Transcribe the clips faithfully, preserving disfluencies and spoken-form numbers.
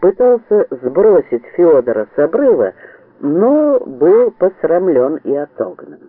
пытался сбросить Феодора с обрыва, но был посрамлен и отогнан.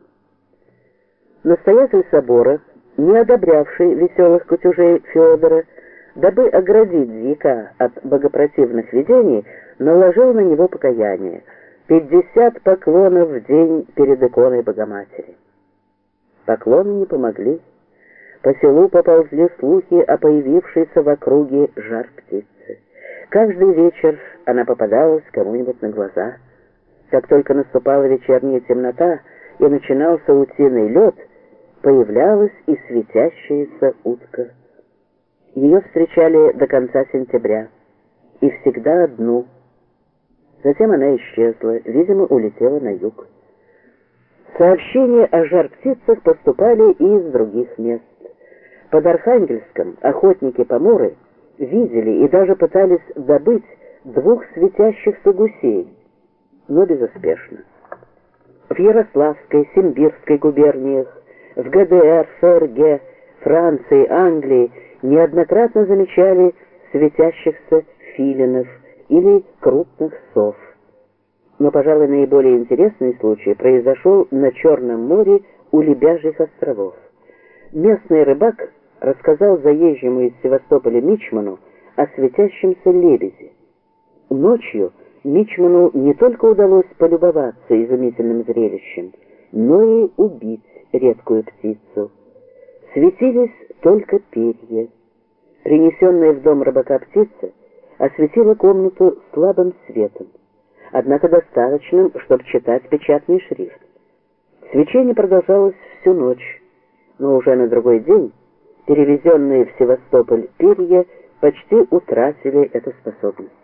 Настоятель собора, не одобрявший веселых кутежей Феодора, дабы оградить дьяка от богопротивных видений, наложил на него покаяние — пятьдесят поклонов в день перед иконой Богоматери. Поклоны не помогли. По селу поползли слухи о появившейся в округе жар-птице. Каждый вечер она попадалась кому-нибудь на глаза. Как только наступала вечерняя темнота и начинался утиный лед, появлялась и светящаяся утка. Ее встречали до конца сентября, и всегда одну. Затем она исчезла, видимо, улетела на юг. Сообщения о жар-птицах поступали и из других мест. Под Архангельском охотники-поморы видели и даже пытались добыть двух светящихся гусей, но безуспешно. В Ярославской, Симбирской губерниях, в ГДР, ФРГ, Франции, Англии неоднократно замечали светящихся филинов или крупных сов. Но, пожалуй, наиболее интересный случай произошел на Черном море у Лебяжьих островов. Местный рыбак рассказал заезжему из Севастополя мичману о светящемся лебеде. Ночью мичману не только удалось полюбоваться изумительным зрелищем, но и убить редкую птицу. Светились только перья. Принесенная в дом рыбака птица осветила комнату слабым светом, однако достаточным, чтобы читать печатный шрифт. Свечение продолжалось всю ночь, но уже на другой день перевезенные в Севастополь перья почти утратили эту способность.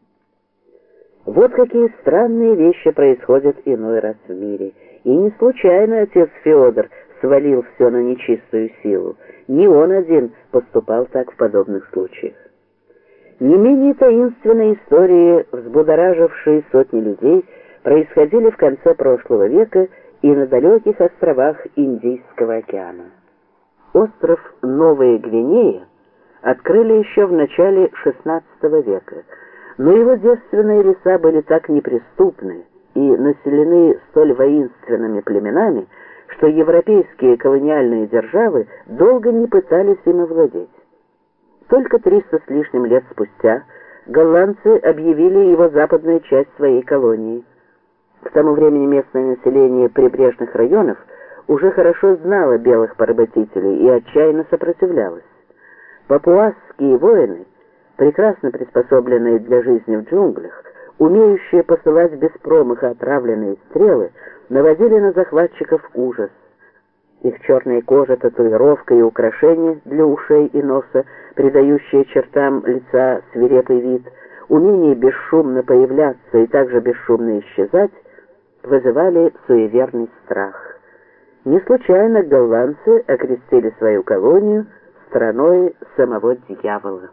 Вот какие странные вещи происходят иной раз в мире. И не случайно отец Феодор свалил все на нечистую силу. Не он один поступал так в подобных случаях. Не менее таинственные истории, взбудоражившие сотни людей, происходили в конце прошлого века и на далеких островах Индийского океана. Остров Новая Гвинея открыли еще в начале шестнадцатого века, но его девственные леса были так неприступны и населены столь воинственными племенами, что европейские колониальные державы долго не пытались им овладеть. Только триста с лишним лет спустя голландцы объявили его западную часть своей колонии. К тому времени местное население прибрежных районов уже хорошо знало белых поработителей и отчаянно сопротивлялось. Папуасские воины, прекрасно приспособленные для жизни в джунглях, умеющие посылать без промаха отравленные стрелы, наводили на захватчиков ужас. Их черная кожа, татуировка и украшения для ушей и носа, придающие чертам лица свирепый вид, умение бесшумно появляться и также бесшумно исчезать, вызывали суеверный страх. Не случайно голландцы окрестили свою колонию страной самого дьявола.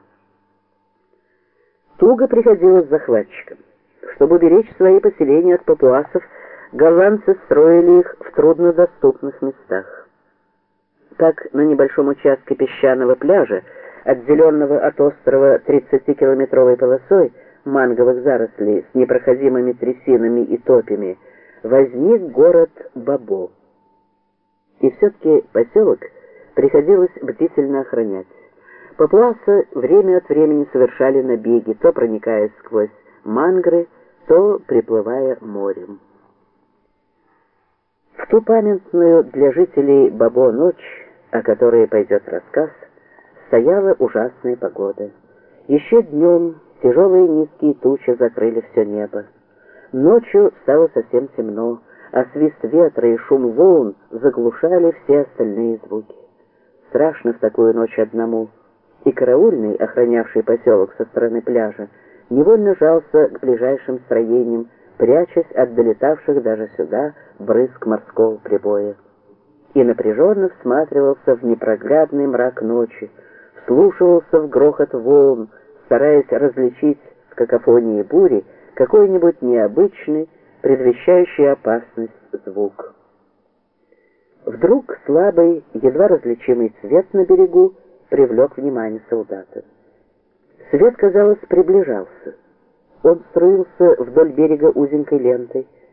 Туго приходилось захватчикам. Чтобы уберечь свои поселения от папуасов, голландцы строили их в труднодоступных местах. Так, на небольшом участке песчаного пляжа, отделенного от острова тридцатикилометровой полосой манговых зарослей с непроходимыми трясинами и топями, возник город Бабо. И все-таки поселок приходилось бдительно охранять. Папуасы время от времени совершали набеги, то проникая сквозь мангры, то приплывая морем. В ту памятную для жителей Бабо ночь, о которой пойдет рассказ, стояла ужасная погода. Еще днем тяжелые низкие тучи закрыли все небо. Ночью стало совсем темно, а свист ветра и шум волн заглушали все остальные звуки. Страшно в такую ночь одному, и караульный, охранявший поселок со стороны пляжа, невольно жался к ближайшим строениям, прячась от долетавших даже сюда брызг морского прибоя. И напряженно всматривался в непроглядный мрак ночи, вслушивался в грохот волн, стараясь различить в какофонии бури какой-нибудь необычный, предвещающий опасность звук. Вдруг слабый, едва различимый свет на берегу привлек внимание солдата. Свет, казалось, приближался. Он строился вдоль берега узенькой лентой.